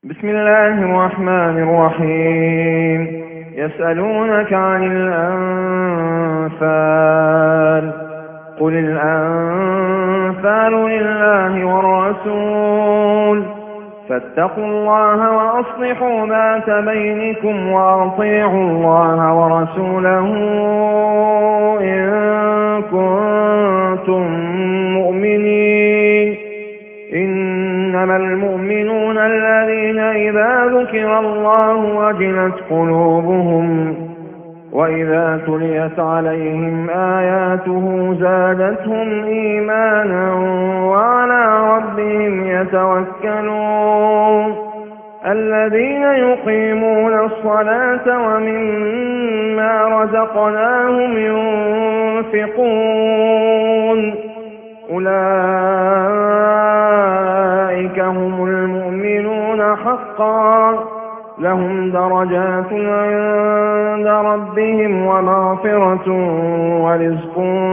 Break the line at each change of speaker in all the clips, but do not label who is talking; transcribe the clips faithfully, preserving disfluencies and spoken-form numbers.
بسم الله الرحمن الرحيم. يسألونك عن الأنفال، قل الأنفال لله والرسول، فاتقوا الله وأصلحوا ذات بينكم وأطيعوا الله ورسوله إن كنتم مؤمنين. إنما المؤمنون الذين إذا ذكر الله وجلت قلوبهم وإذا تليت عليهم آياته زادتهم إيمانا وعلى ربهم يتوكلون. الذين يقيمون الصلاة ومما رزقناهم ينفقون أولئك هم المؤمنون حقا، لهم درجات عند ربهم ومغفرة ورزق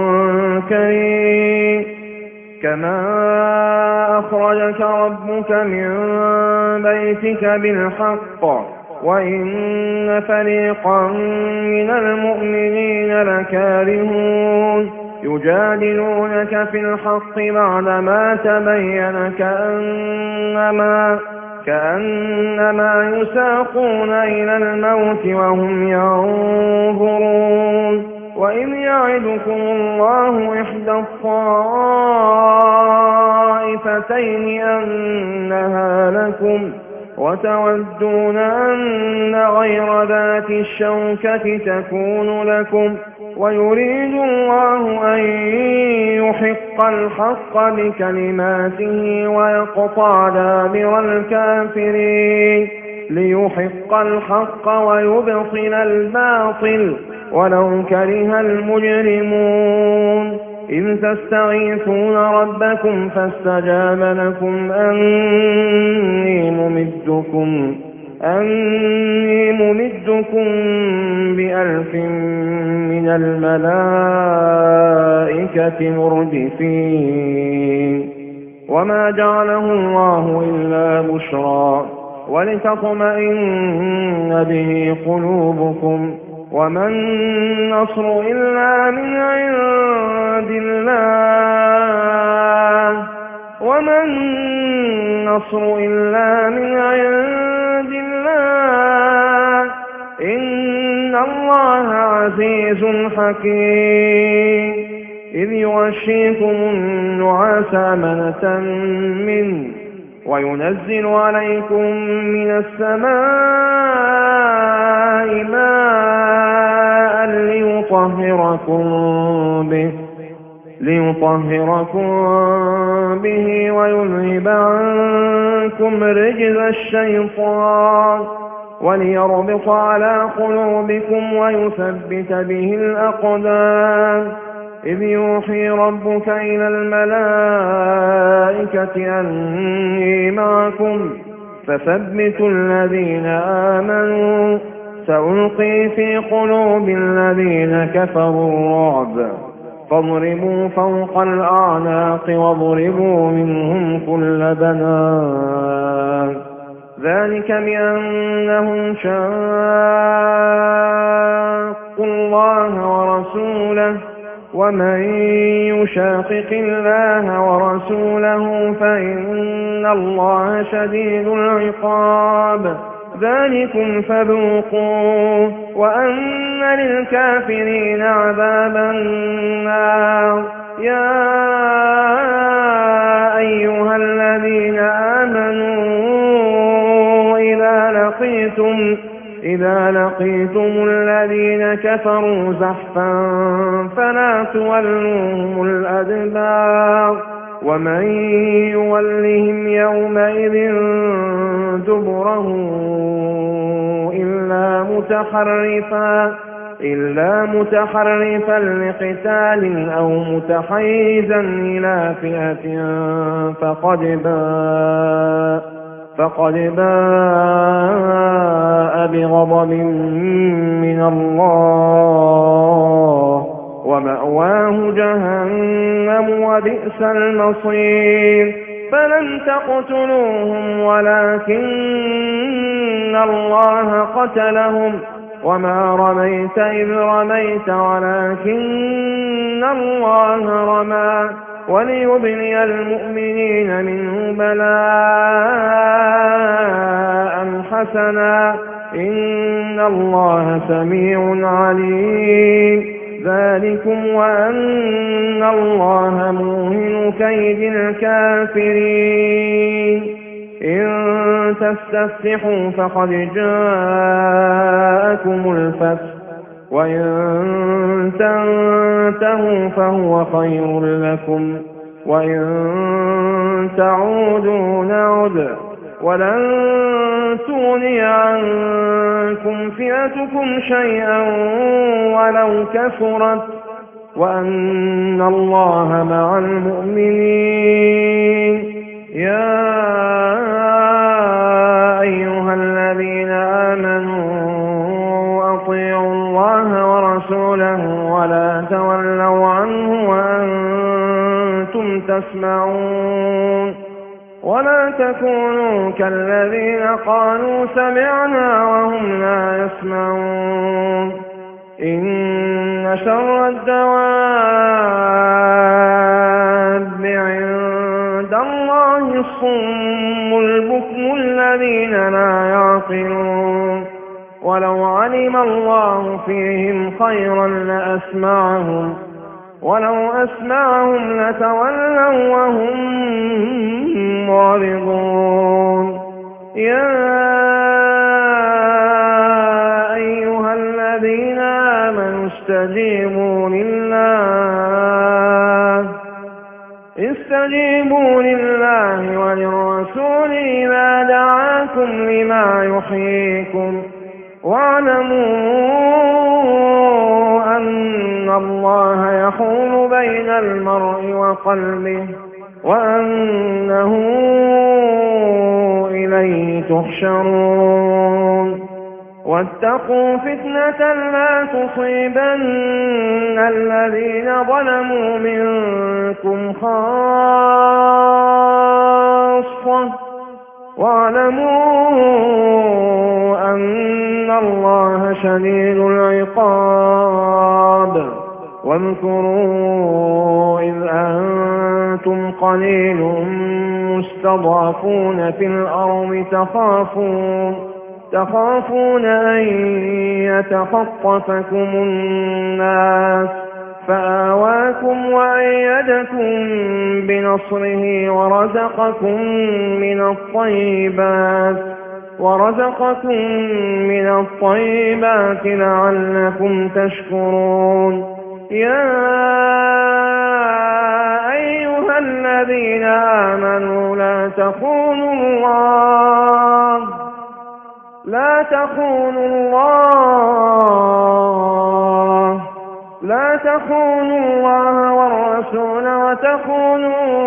كريم. كما أخرجك ربك من بيتك بالحق وإن فريقا من المؤمنين لكارهون يجادلونك في الحق بعدما تبين كأنما كأنما يساقون إلى الموت وهم ينظرون. وإذ يعدكم الله إحدى الطائفتين أنها لكم وتودون أن غير ذات الشوكة تكون لكم، ويريد الله أن يحق الحق بكلماته ويقطع دابر الكافرين، ليحق الحق ويبطل الباطل ولو كره المجرمون. إذ تستغيثون ربكم فاستجاب لكم أني ممدكم أني ممدكم بألف من الملائكة مردفين. وما جعله الله إلا بشرى ولتطمئن به قلوبكم، وما النصر إلا من عند الله وما النصر إلا من عند الله إن الله عزيز حكيم. إذ يغشيكم النعاس أمنة منه وينزل عليكم من السماء ماء ليطهركم به ليطهركم به ويذهب عنكم رجز الشيطان وليربط على قلوبكم ويثبت به الأقدام. إذ يوحي ربك إلى الملائكة أني معكم فثبتوا الذين آمنوا سألقي في قلوب الذين كفروا الرعب فاضربوا فوق الأعناق واضربوا منهم كل بنان. ذلك بأنهم شاقوا الله ورسوله ومن يشاقق الله ورسوله فإن الله شديد العقاب. ذلكم فذوقوه وأن للكافرين عذاب النار. يا أيها الذين آمنوا إذا لقيتم إذا لقيتم الذين كفروا زحفا فلا تولوهم الأدبار، ومن يولهم يومئذ دبره إلا متحرفا إلا متحرفا لقتال أو متحيزا إلى فئة فقد باء فقد باء بغضب من الله ومأواه جهنم وبئس المصير. فلم تقتلوهم ولكن الله قتلهم وما رميت إذ رميت ولكن الله رمى وليبلي المؤمنين منه بلاء حسنا إن الله سميع عليم ذلكم وأن الله موهن كيد الكافرين إن تستفتحوا فقد جاءكم الفتح وإن تنتهوا فهو خير لكم وإن تعودوا نعد ولن تغني عنكم فئتكم شيئا ولو كثرت وأن الله مع المؤمنين يا أيها الذين آمنوا أطيعوا الله ورسوله ولا تولوا عنه وأنتم تسمعون ولا تكونوا كالذين قالوا سمعنا وهم لا يسمعون إن شر الدواب عند الله الصم البكم الذين لا يعقلون ولو علم الله فيهم خيرا لأسمعهم ولو أسمعهم لتولوا وهم معرضون يا أيها الذين آمنوا استجيبوا لله استجيبوا لله وللرسول إذا دعاكم لما يحييكم واعلموا أن الله يحول بين المرء وقلبه وأنه إليه تحشرون واتقوا فتنة لا تصيبن الذين ظلموا منكم خاصة واعلموا أن الله شديد العقاب واذكروا إذ أنتم قليل مستضعفون في الأرض تخافون تخافون أن يتخطفكم الناس فآواكم وأيدكم بنصره ورزقكم من الطيبات ورزقكم من الطيبات لعلكم تشكرون يا أيها الذين آمنوا لا تخونوا الله لا تخونوا الله لا تخونوا الله والرسول وتخونوا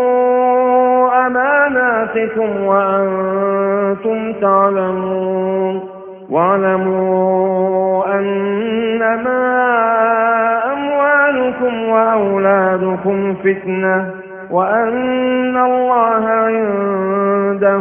أماناتكم وأنتم تعلمون واعلموا أنما أموالكم وأولادكم فتنة وأن الله عنده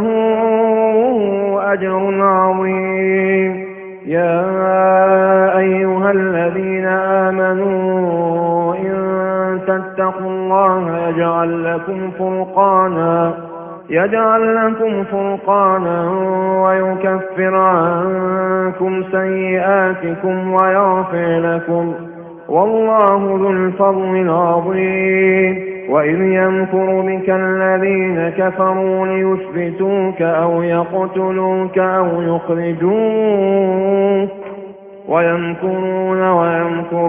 أجر عظيم يا أيها الذين آمنوا إن تتقوا الله يجعل لكم فرقانا يجعل لكم فرقانا ويكفر عنكم سيئاتكم ويغفر لكم والله ذو الفضل العظيم وإذ يمكر بك الذين كفروا ليثبتوك أو يقتلوك أو يخرجوك ويمكرون ويمكر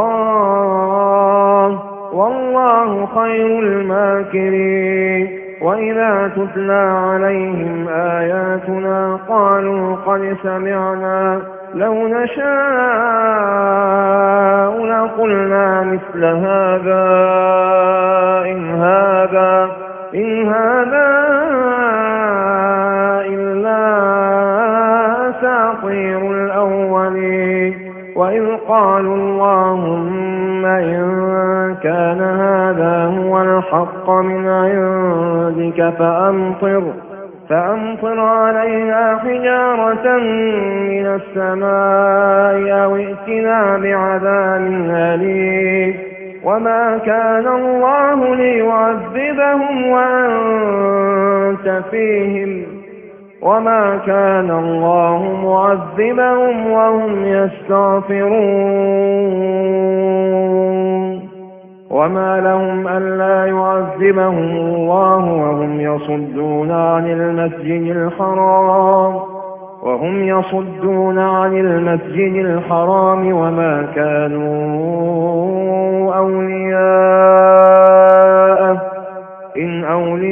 الله والله خير الماكرين وإذا تتلى عليهم آياتنا قالوا قد سمعنا لو نشاء لقلنا مثل هذا إن هذا إن هذا إلا أساطير الأولين وإذ قالوا اللهم إن كان هذا هو الحق من عندك فأمطر فأمطر علينا حجارة من السماء أو ائتنا بعذاب أليم وما كان الله ليعذبهم وأنت فيهم وما كان الله معذبهم وهم يستغفرون وما لهم ألا يعذبهم الله وهم يصدون عن المسجد الحرام وهم يصدون عن المسجد الحرام وما كانوا أولياءه إن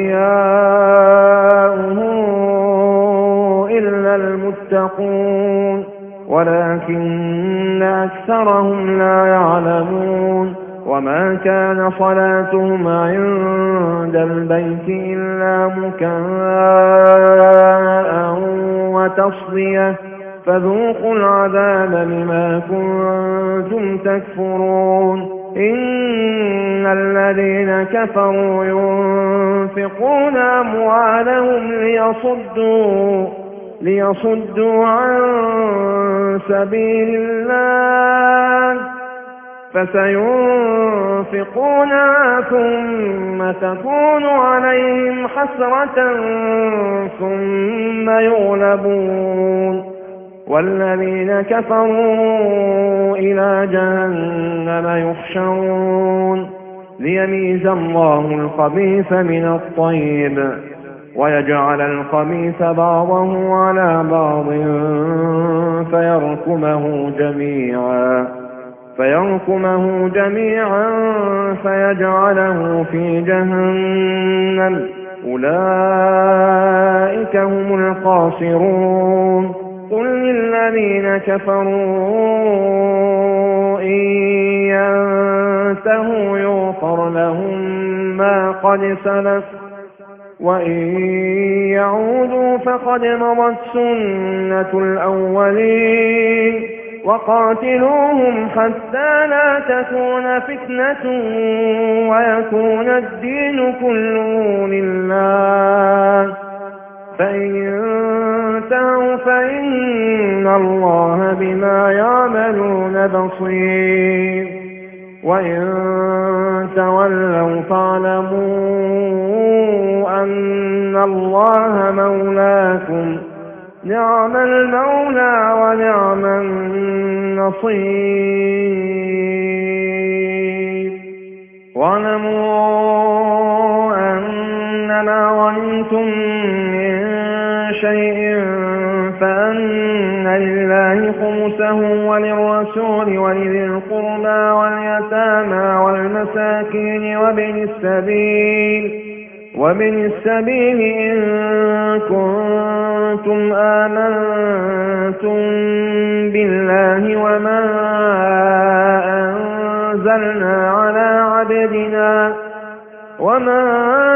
أولياؤه إلا المتقون ولكن أكثرهم لا يعلمون وما كان صلاتهم عند البيت إلا مكاء وتصدية فذوقوا العذاب بما كنتم تكفرون إن الذين كفروا ينفقون أموالهم ليصدوا ليصدوا عن سبيل الله فسينفقونها ثم تكون عليهم حسرة ثم يغلبون والذين كفروا إلى جهنم يحشرون ليميز الله الخبيث من الطيب ويجعل الخبيث بعضه على بعض فيركمه جميعا فيركمه جميعا فيجعله في جهنم أولئك هم الخاسرون قل للذين كفروا إن ينتهوا يغفر لهم ما قد سلف وإن يعودوا فقد مضت سنة الأولين وقاتلوهم حتى لا تكون فتنة ويكون الدين كله لله فإن انتهوا فإن الله بما يعملون بصير وإن تولوا فاعلموا أن الله مولاكم نعم المولى ونعم النصير واعلموا أنما غنمتم من شيء فأن لله خمسه وللرسول ولذي القربى واليتامى والمساكين وابن السبيل وابن السبيل إن كنتم آمنتم بالله وما أنزلنا على عبدنا وما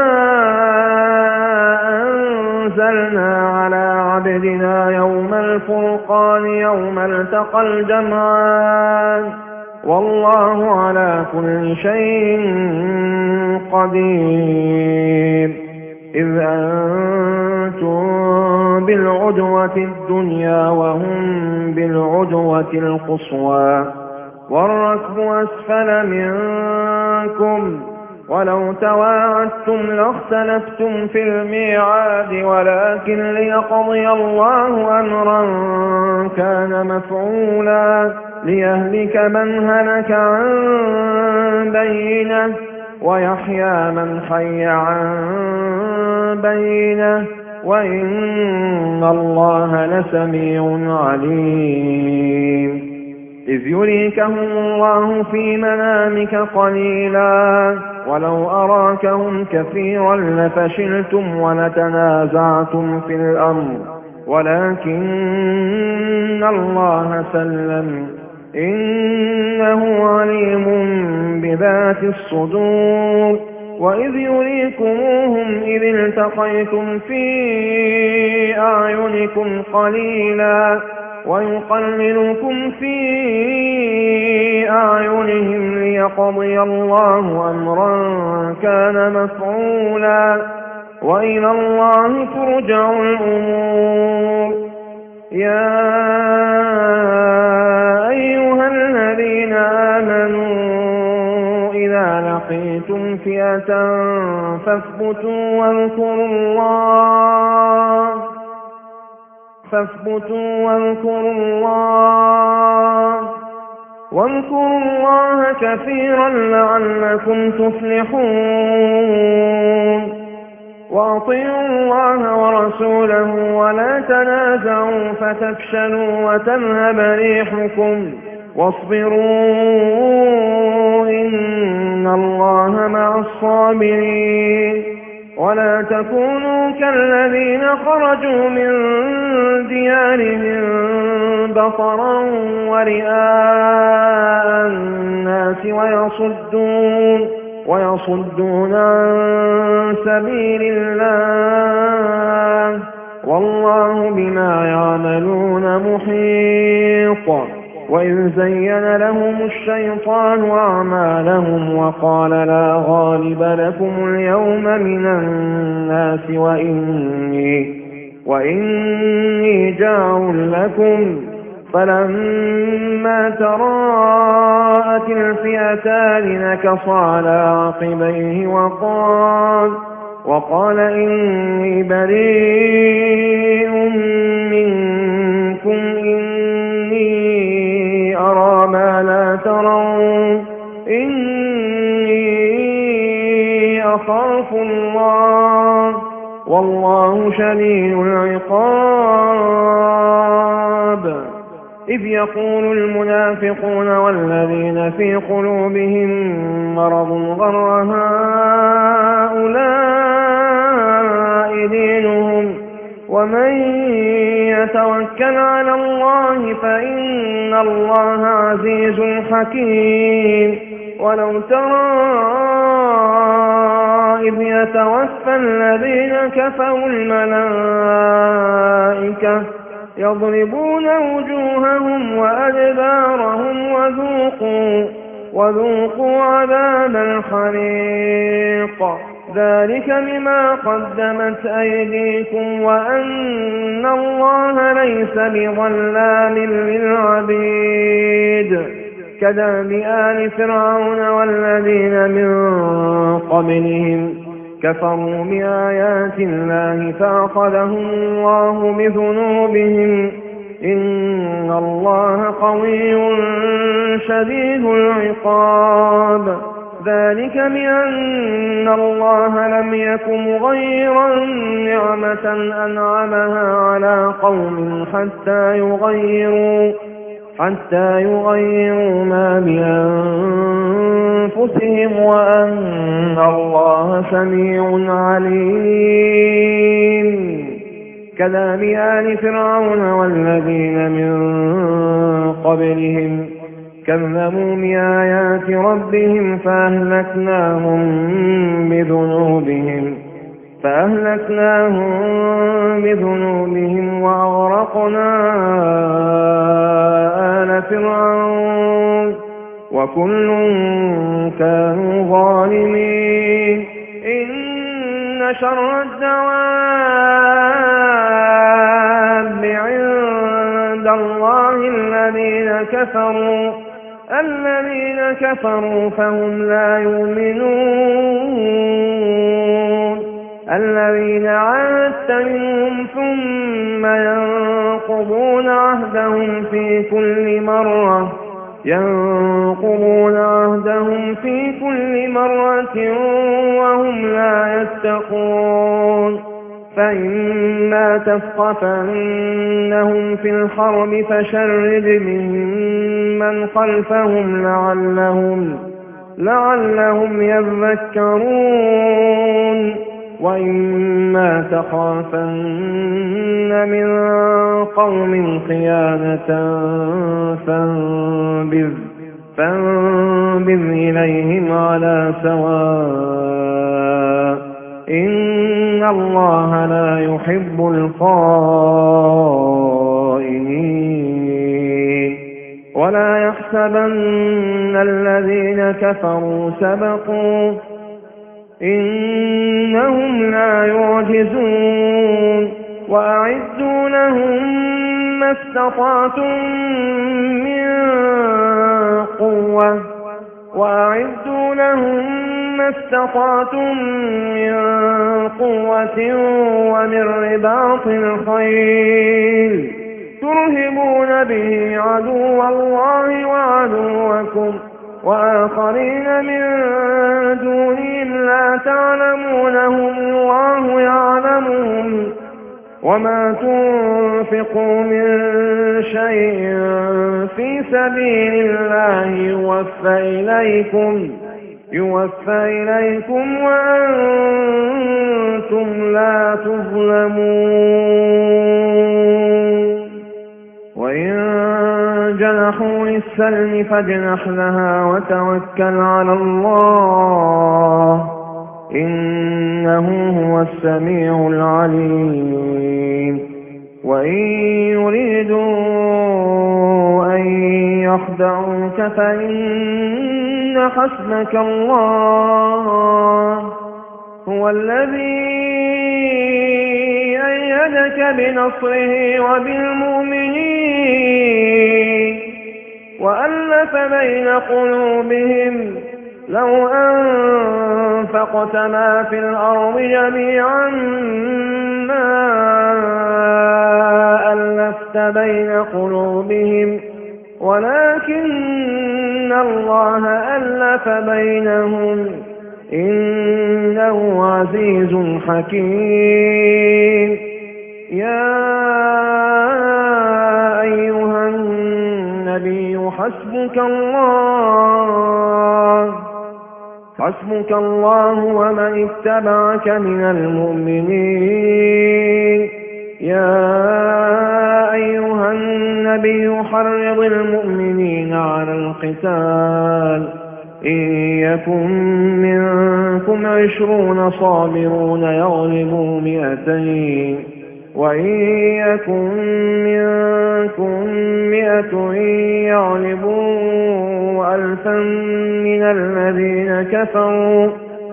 أنزلنا على عبدنا يوم الفرقان يوم التقى الجمعان والله على كل شيء قدير إذ أنتم بالعدوة الدنيا وهم بالعدوة القصوى والركب أسفل منكم ولو تواعدتم لاختلفتم في الميعاد ولكن ليقضي الله أمرا كان مفعولا ليهلك من هلك عن بينه ويحيى من حي عن بينه وإن الله لسميع عليم إذ يريكهم الله في منامك قليلا ولو أراكهم كثيرا لفشلتم ولتنازعتم في الأمر ولكن الله سلم إنه عليم بذات الصدور وإذ يريكموهم إذ التقيتم في أعينكم قليلا ويقللكم في أعينهم ليقضي الله أمرا كان مفعولا وإلى الله ترجع الأمور. يا أيها الذين آمنوا إذا لقيتم فئة فاثبتوا واذكروا الله فاثبتوا واذكروا الله واذكروا الله كثيرا لعلكم تفلحون. وأطيعوا الله ورسوله ولا تنازعوا فتفشلوا وتذهب ريحكم واصبروا إن الله مع الصابرين. ولا تكونوا كالذين خرجوا من ديارهم بطرا ورئاء الناس ويصدون ويصدون عن سبيل الله والله بما يعملون محيط. وإذ زين لهم الشيطان أعمالهم وقال لا غالب لكم اليوم من الناس وإني, وإني جار لكم فلما تراءت الفئتان نكص على عقبيه وقال, وقال إني بريء منكم إني أرى ما لا ترون إني أخاف الله والله شديد العقاب. إذ يقول المنافقون والذين في قلوبهم مرض غر هؤلاء دينهم ومن يتوكل على الله فإن الله عزيز حكيم. ولو ترى إذ يتوفى الذين كفروا الملائكة يضربون وجوههم وأدبارهم وذوقوا, وذوقوا عذاب الحريق ذلك بما قدمت أيديكم وأن الله ليس بظلام للعبيد. كدأب آل فرعون والذين من قبلهم كفروا بآيات الله فأخذهم الله بذنوبهم إن الله قوي شديد العقاب. ذلك بأن الله لم يك مغيرا نعمة أنعمها على قوم حتى يغيروا حتى يغيروا ما بأنفسهم وأن الله سميع عليم. كدأب آل فرعون والذين من قبلهم كذبوا بآيات ربهم فأهلكناهم بذنوبهم فأهلكناهم بذنوبهم وأغرقنا آل فرعون وكل كانوا ظالمين. إن شر الدواب عند الله الذين كفروا الذين كفروا فهم لا يؤمنون. الذين عاهدت منهم ثم ينقضون عهدهم في كل مرة ينقضون عهدهم في كل مرة وهم لا يتقون. فإما تثقفنهم في الحرب فشرد بهم من خلفهم لعلهم, لعلهم يذكرون. وإما تخافن من قوم خيانة فانبذ, فانبذ إليهم على سواء إن الله لا يحب الخائنين. تحسبن الذين كفروا سبقوا إنهم لا يعجزون وأعدوا لهم ما استطعتم من قوة وأعدوا لهم ما استطعتم من قوة ومن رباط الخيل ترهبون به عدو الله وعدوكم وآخرين من دونهم لا تعلمونهم الله يعلمهم وما تنفقوا من شيء في سبيل الله يوفى إليكم يوفى إليكم وأنتم لا تظلمون وإن جنحوا للسلم فاجنح لها وتوكل على الله إنه هو السميع العليم وإن يريدوا أن يخدعوك فإن حسبك الله هو الذي أيدك بنصره وبالمؤمنين وألف بين قلوبهم لو أنفقت ما في الأرض جميعا ما ألفت بين قلوبهم ولكن الله ألف بينهم إنه عزيز حكيم يا أيها النبي حسبك الله حسبك الله ومن اتبعك من المؤمنين يا أيها النبي حرض المؤمنين على القتال إن يكن منكم عشرون صابرون يغلبوا مئتين وإن يكن منكم مئة يغلبوا ألفا من الذين كفروا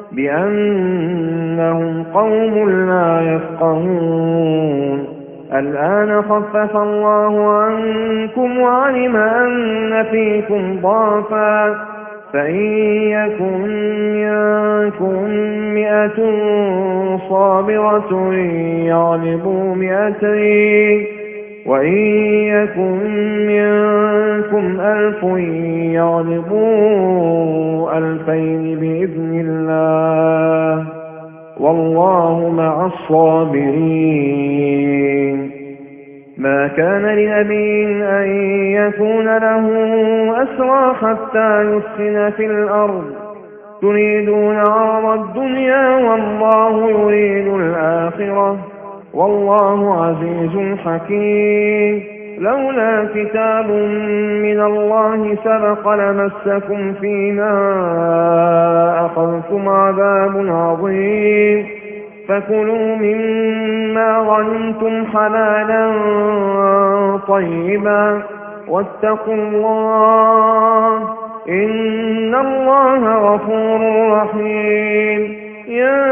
بأنهم قوم لا يفقهون الآن خفف الله عنكم وعلم أن فيكم ضعفا فإن يكن منكم مئة صابرة يغلبوا مئتين وإن يكن منكم ألف يغلبوا ألفين بإذن الله والله مع الصابرين ما كان لنبي أن يكون له أسرى حتى يسكن في الأرض تريدون عرض الدنيا والله يريد الآخرة والله عزيز حكيم لولا كتاب من الله سبق لمسكم فيما أخذتم عذاب عظيم فكلوا مما غنمتم حلالا طيبا واتقوا الله إن الله غفور رحيم يا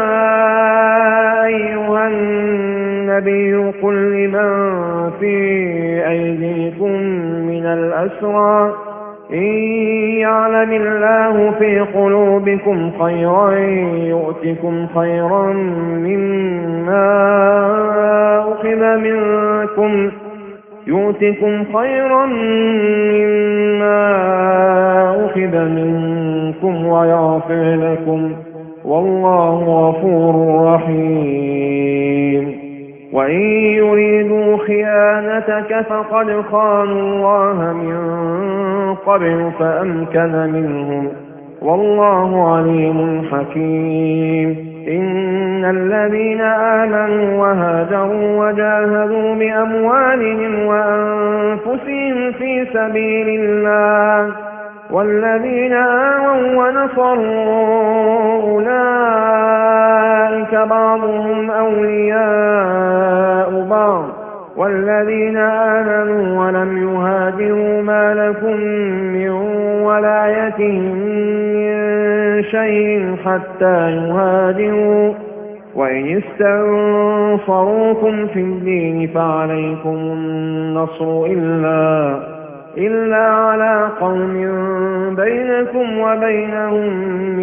أيها النبي قل لمن في أيديكم من الأسرى إن يعلم الله في قلوبكم خيرا يؤتكم خيرا مما أخذ منكم يؤتكم خيرا مما أخذ منكم ويغفر لكم والله غفور رحيم وإن يريدوا خيانتك فقد خانوا الله من قبل فأمكن منهم والله عليم حكيم إن الذين آمنوا وهاجروا وجاهدوا بأموالهم وأنفسهم في سبيل الله والذين آووا ونصروا أولئك بعضهم أولياء بعض والذين آمنوا ولم يهاجروا ما لكم من ولايتهم من شيء حتى يهاجروا وإن استنصروكم في الدين فعليكم النصر إلا, إلا على قوم بينكم وبينهم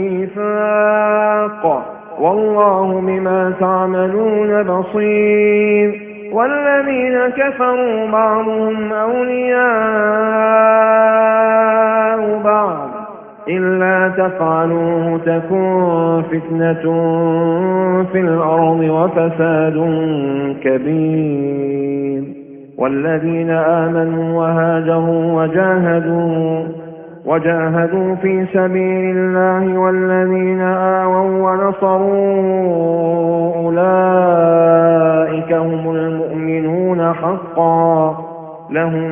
ميثاق والله بما تعملون بصير. والذين كفروا بعضهم أولياء بعض إلا تفعلوه تكن فتنة في الأرض وفساد كبير. والذين آمنوا وهاجروا وجاهدوا وجاهدوا في سبيل الله والذين آووا ونصروا أولئك هم المؤمنون حقا لهم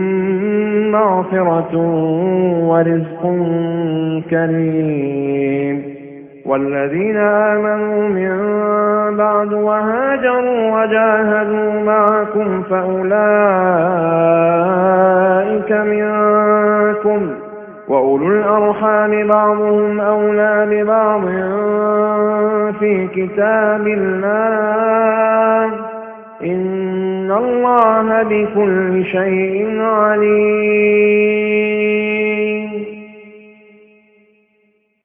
مغفرة ورزق كريم. والذين آمنوا من بعد وهاجروا وجاهدوا معكم فأولئك منكم وأولو الأرحام بعضهم أولى ببعض في كتاب الله إن الله بكل شيء عليم.